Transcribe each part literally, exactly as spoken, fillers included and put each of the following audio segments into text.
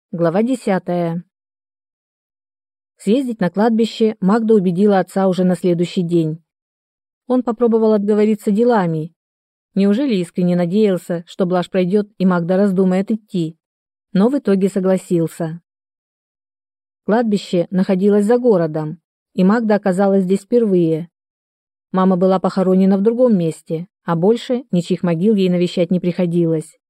Глава десятая. Съездить на кладбище Магда убедила отца уже на следующий день. Он попробовал отговориться делами. Неужели искренне надеялся, что блажь пройдет и Магда раздумает идти? Но в итоге согласился. Кладбище находилось за городом, и Магда оказалась здесь впервые. Мама была похоронена в другом месте, а больше ничьих могил ей навещать не приходилось.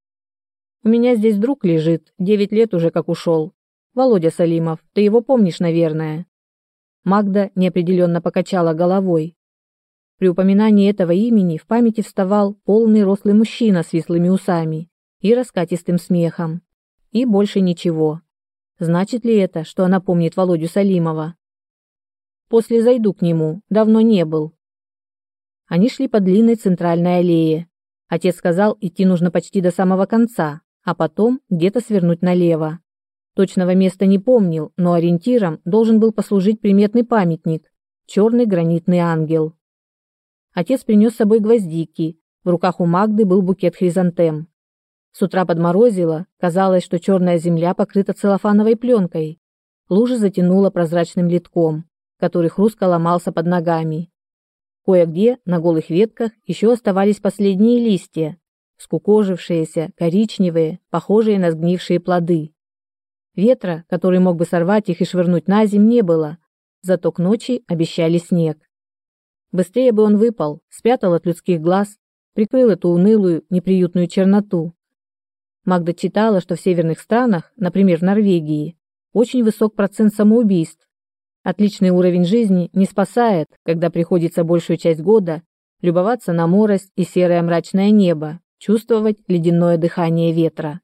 У меня здесь друг лежит, девять лет уже как ушел. Володя Салимов, ты его помнишь, наверное?» Магда неопределенно покачала головой. При упоминании этого имени в памяти вставал полный рослый мужчина с вислыми усами и раскатистым смехом. И больше ничего. Значит ли это, что она помнит Володю Салимова? «После зайду к нему, давно не был». Они шли по длинной центральной аллее. Отец сказал, идти нужно почти до самого конца, а потом где-то свернуть налево. Точного места не помнил, но ориентиром должен был послужить приметный памятник – черный гранитный ангел. Отец принес с собой гвоздики, в руках у Магды был букет хризантем. С утра подморозило, казалось, что черная земля покрыта целлофановой пленкой. Лужи затянуло прозрачным литком, который хрустко ломался под ногами. Кое-где на голых ветках еще оставались последние листья, скукожившиеся, коричневые, похожие на сгнившие плоды. Ветра, который мог бы сорвать их и швырнуть на землю, не было, зато к ночи обещали снег. Быстрее бы он выпал, спрятал от людских глаз, прикрыл эту унылую, неприютную черноту. Магда читала, что в северных странах, например, в Норвегии, очень высок процент самоубийств. Отличный уровень жизни не спасает, когда приходится большую часть года любоваться на морось и серое мрачное небо, чувствовать ледяное дыхание ветра.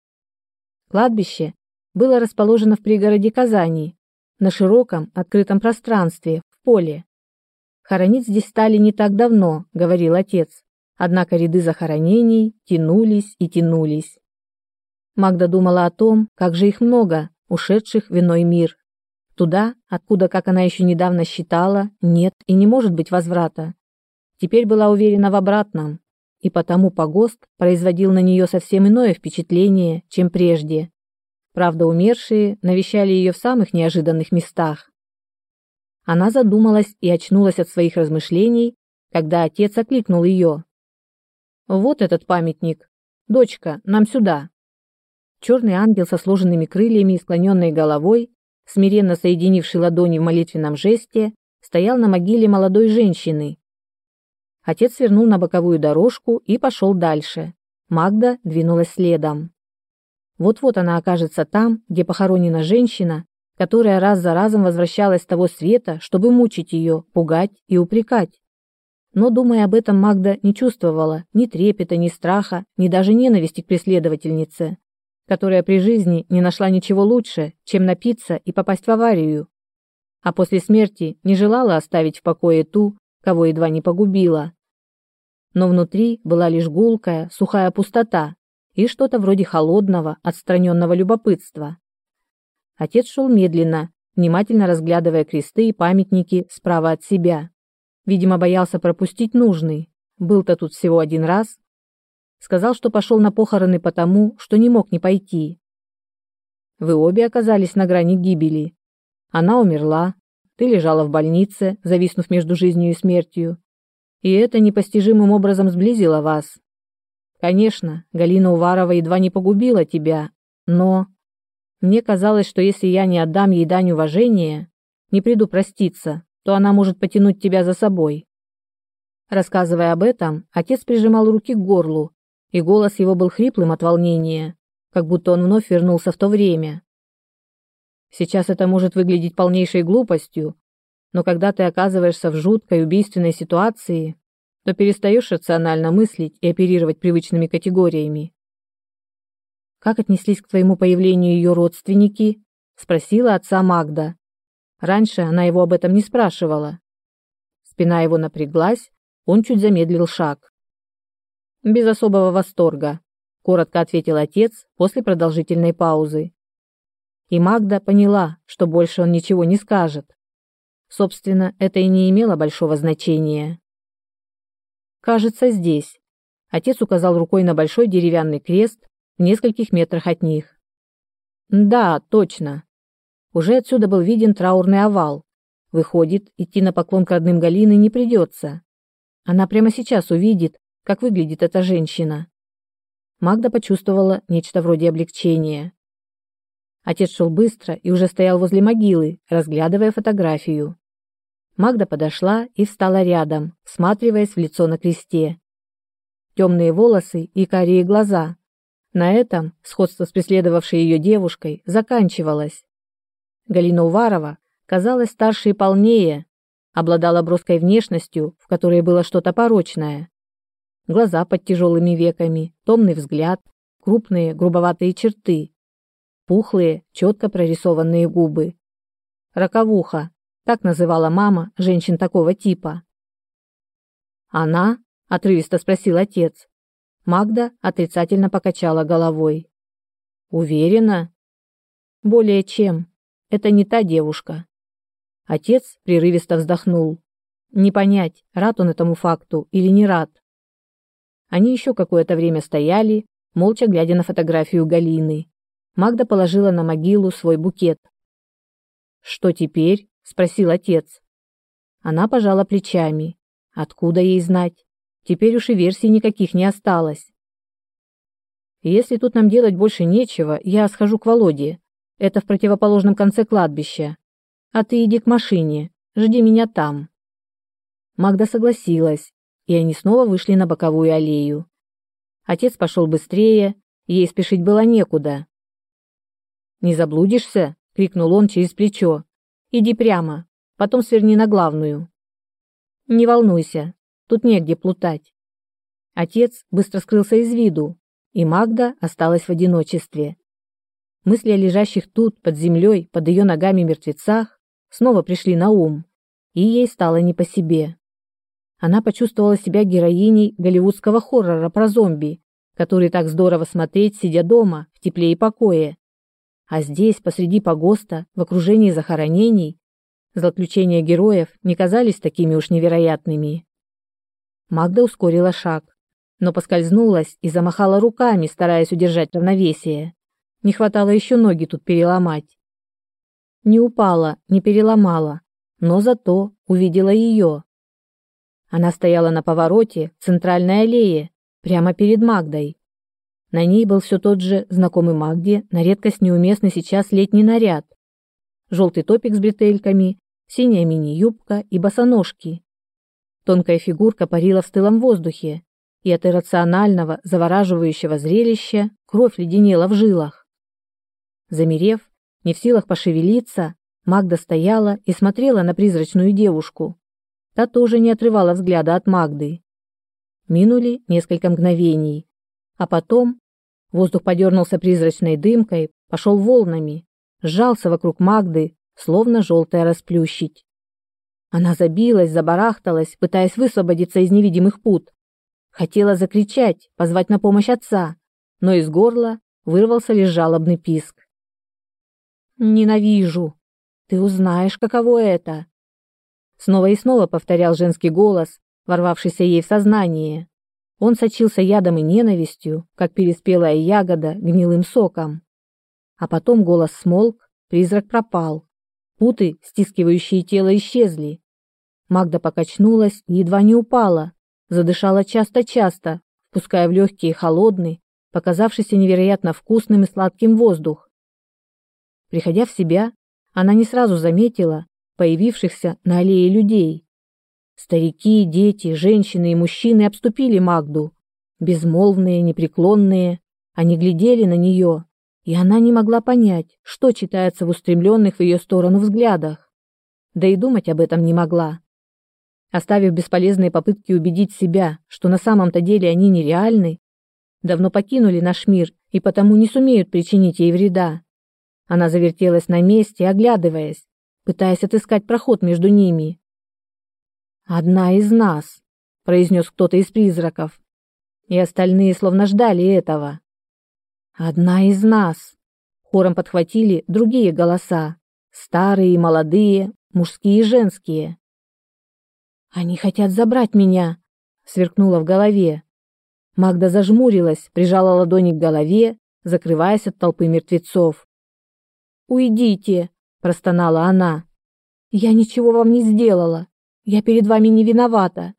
Кладбище было расположено в пригороде Казани, на широком открытом пространстве, в поле. Хоронить здесь стали не так давно, говорил отец, однако ряды захоронений тянулись и тянулись. Магда думала о том, как же их много, ушедших в иной мир. Туда, откуда, как она еще недавно считала, нет и не может быть возврата. Теперь была уверена в обратном, и потому погост производил на нее совсем иное впечатление, чем прежде. Правда, умершие навещали ее в самых неожиданных местах. Она задумалась и очнулась от своих размышлений, когда отец окликнул ее. «Вот этот памятник. Дочка, нам сюда». Черный ангел со сложенными крыльями и склоненной головой, смиренно соединивший ладони в молитвенном жесте, стоял на могиле молодой женщины. Отец свернул на боковую дорожку и пошел дальше. Магда двинулась следом. Вот-вот она окажется там, где похоронена женщина, которая раз за разом возвращалась с того света, чтобы мучить ее, пугать и упрекать. Но, думая об этом, Магда не чувствовала ни трепета, ни страха, ни даже ненависти к преследовательнице, которая при жизни не нашла ничего лучше, чем напиться и попасть в аварию, а после смерти не желала оставить в покое ту, кого едва не погубила. Но внутри была лишь гулкая, сухая пустота и что-то вроде холодного, отстраненного любопытства. Отец шел медленно, внимательно разглядывая кресты и памятники справа от себя. Видимо, боялся пропустить нужный. Был-то тут всего один раз. Сказал, что пошел на похороны потому, что не мог не пойти. Вы обе оказались на грани гибели. Она умерла, ты лежала в больнице, зависнув между жизнью и смертью. И это непостижимым образом сблизило вас. Конечно, Галина Уварова едва не погубила тебя, но... Мне казалось, что если я не отдам ей дань уважения, не приду проститься, то она может потянуть тебя за собой. Рассказывая об этом, отец прижимал руки к горлу, и голос его был хриплым от волнения, как будто он вновь вернулся в то время. Сейчас это может выглядеть полнейшей глупостью, но когда ты оказываешься в жуткой убийственной ситуации, то перестаешь рационально мыслить и оперировать привычными категориями. «Как отнеслись к твоему появлению ее родственники?» – спросила отца Магда. Раньше она его об этом не спрашивала. Спина его напряглась, он чуть замедлил шаг. «Без особого восторга», – коротко ответил отец после продолжительной паузы. И Магда поняла, что больше он ничего не скажет. Собственно, это и не имело большого значения. «Кажется, здесь». Отец указал рукой на большой деревянный крест в нескольких метрах от них. Да, точно. Уже отсюда был виден траурный овал. Выходит, идти на поклон к родным Галины не придется. Она прямо сейчас увидит, как выглядит эта женщина. Магда почувствовала нечто вроде облегчения. Отец шел быстро и уже стоял возле могилы, разглядывая фотографию. Магда подошла и встала рядом, всматриваясь в лицо на кресте. Темные волосы и карие глаза. На этом сходство с преследовавшей ее девушкой заканчивалось. Галина Уварова казалась старше и полнее, обладала броской внешностью, в которой было что-то порочное. Глаза под тяжелыми веками, томный взгляд, крупные грубоватые черты, пухлые, четко прорисованные губы. Раковуха, так называла мама женщин такого типа. «Она?» — отрывисто спросил отец. Магда отрицательно покачала головой. «Уверена?» «Более чем. Это не та девушка». Отец прерывисто вздохнул. Не понять, рад он этому факту или не рад. Они еще какое-то время стояли, молча глядя на фотографию Галины. Магда положила на могилу свой букет. «Что теперь?» — спросил отец. Она пожала плечами. Откуда ей знать? Теперь уж и версий никаких не осталось. «Если тут нам делать больше нечего, я схожу к Володе. Это в противоположном конце кладбища. А ты иди к машине, жди меня там». Магда согласилась, и они снова вышли на боковую аллею. Отец пошел быстрее, ей спешить было некуда. «Не заблудишься?» — крикнул он через плечо. «Иди прямо, потом сверни на главную». «Не волнуйся, тут негде плутать». Отец быстро скрылся из виду, и Магда осталась в одиночестве. Мысли о лежащих тут, под землей, под ее ногами мертвецах, снова пришли на ум, и ей стало не по себе. Она почувствовала себя героиней голливудского хоррора про зомби, который так здорово смотреть, сидя дома, в тепле и покое. А здесь, посреди погоста, в окружении захоронений, злоключения героев не казались такими уж невероятными. Магда ускорила шаг, но поскользнулась и замахала руками, стараясь удержать равновесие. Не хватало еще ноги тут переломать. Не упала, не переломала, но зато увидела ее. Она стояла на повороте в центральной аллее, прямо перед Магдой. На ней был все тот же знакомый Магде на редкость неуместный сейчас летний наряд. Желтый топик с бретельками, синяя мини-юбка и босоножки. Тонкая фигурка парила в стылом воздухе, и от иррационального, завораживающего зрелища кровь леденела в жилах. Замерев, не в силах пошевелиться, Магда стояла и смотрела на призрачную девушку. Та тоже не отрывала взгляда от Магды. Минули несколько мгновений, а потом воздух подернулся призрачной дымкой, пошел волнами, сжался вокруг Магды, словно желтое расплющить. Она забилась, забарахталась, пытаясь высвободиться из невидимых пут. Хотела закричать, позвать на помощь отца, но из горла вырвался лишь жалобный писк. «Ненавижу! Ты узнаешь, каково это!» Снова и снова повторял женский голос, ворвавшийся ей в сознание. Он сочился ядом и ненавистью, как переспелая ягода гнилым соком. А потом голос смолк, призрак пропал. Путы, стискивающие тело, исчезли. Магда покачнулась и едва не упала, задышала часто-часто, впуская в легкие холодный, показавшийся невероятно вкусным и сладким воздух. Приходя в себя, она не сразу заметила появившихся на аллее людей. Старики, дети, женщины и мужчины обступили Магду. Безмолвные, непреклонные, они глядели на нее, и она не могла понять, что читается в устремленных в ее сторону взглядах. Да и думать об этом не могла. Оставив бесполезные попытки убедить себя, что на самом-то деле они нереальны, давно покинули наш мир и потому не сумеют причинить ей вреда. Она завертелась на месте, оглядываясь, пытаясь отыскать проход между ними. «Одна из нас», — произнес кто-то из призраков, и остальные словно ждали этого. «Одна из нас», — хором подхватили другие голоса, старые и молодые, мужские и женские. «Они хотят забрать меня», — сверкнуло в голове. Магда зажмурилась, прижала ладони к голове, закрываясь от толпы мертвецов. Уйдите!» – простонала она. «Я ничего вам не сделала. Я перед вами не виновата».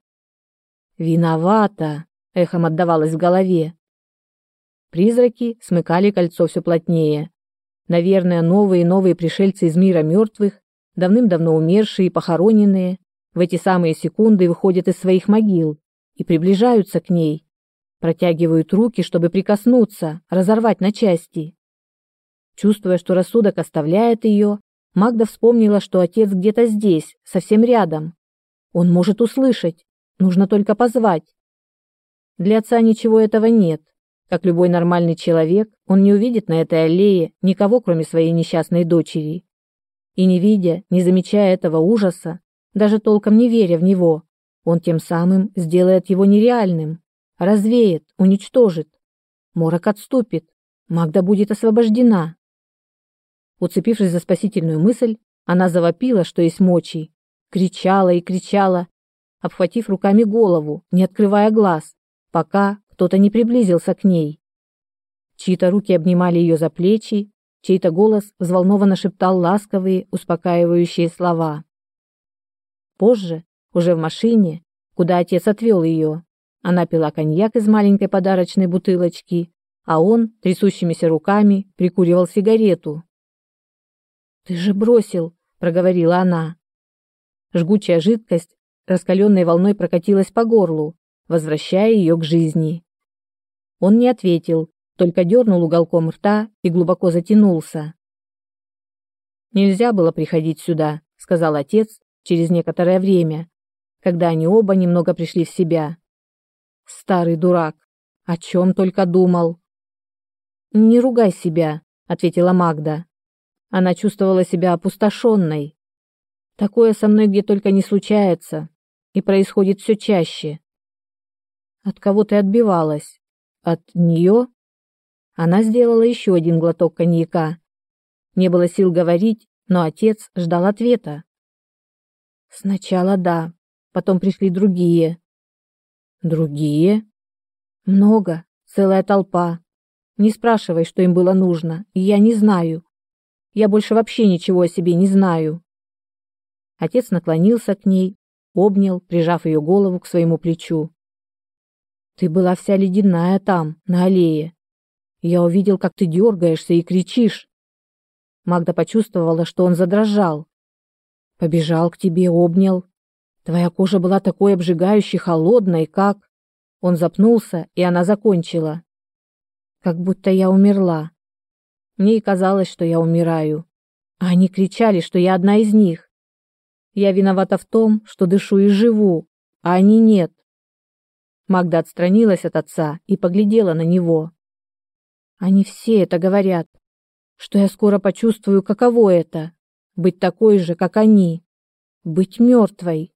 «Виновата!» – эхом отдавалось в голове. Призраки смыкали кольцо все плотнее. Наверное, новые и новые пришельцы из мира мертвых, давным-давно умершие и похороненные, в эти самые секунды выходят из своих могил и приближаются к ней, протягивают руки, чтобы прикоснуться, разорвать на части. Чувствуя, что рассудок оставляет ее, Магда вспомнила, что отец где-то здесь, совсем рядом. Он может услышать, нужно только позвать. Для отца ничего этого нет. Как любой нормальный человек, он не увидит на этой аллее никого, кроме своей несчастной дочери. И не видя, не замечая этого ужаса, даже толком не веря в него, он тем самым сделает его нереальным, развеет, уничтожит. Морок отступит, Магда будет освобождена. Уцепившись за спасительную мысль, она завопила, что есть мочи, кричала и кричала, обхватив руками голову, не открывая глаз, пока кто-то не приблизился к ней. Чьи-то руки обнимали ее за плечи, чей-то голос взволнованно шептал ласковые, успокаивающие слова. Позже, уже в машине, куда отец отвел ее, она пила коньяк из маленькой подарочной бутылочки, а он, трясущимися руками, прикуривал сигарету. «Ты же бросил», — проговорила она. Жгучая жидкость раскаленной волной прокатилась по горлу, возвращая ее к жизни. Он не ответил, только дернул уголком рта и глубоко затянулся. «Нельзя было приходить сюда», — сказал отец через некоторое время, когда они оба немного пришли в себя. «Старый дурак, о чем только думал». «Не ругай себя», — ответила Магда. Она чувствовала себя опустошенной. Такое со мной где только не случается и происходит все чаще. От кого ты отбивалась? От нее? Она сделала еще один глоток коньяка. Не было сил говорить, но отец ждал ответа. Сначала да, потом пришли другие. Другие? Много, целая толпа. Не спрашивай, что им было нужно, я не знаю. Я больше вообще ничего о себе не знаю. Отец наклонился к ней, обнял, прижав ее голову к своему плечу. Ты была вся ледяная там, на аллее. Я увидел, как ты дергаешься и кричишь. Магда почувствовала, что он задрожал. Побежал к тебе, обнял. Твоя кожа была такой обжигающе холодной, как... Он запнулся, и она закончила. Как будто я умерла. Мне и казалось, что я умираю. А они кричали, что я одна из них. Я виновата в том, что дышу и живу, а они нет. Магда отстранилась от отца и поглядела на него. Они все это говорят, что я скоро почувствую, каково это — быть такой же, как они, быть мертвой.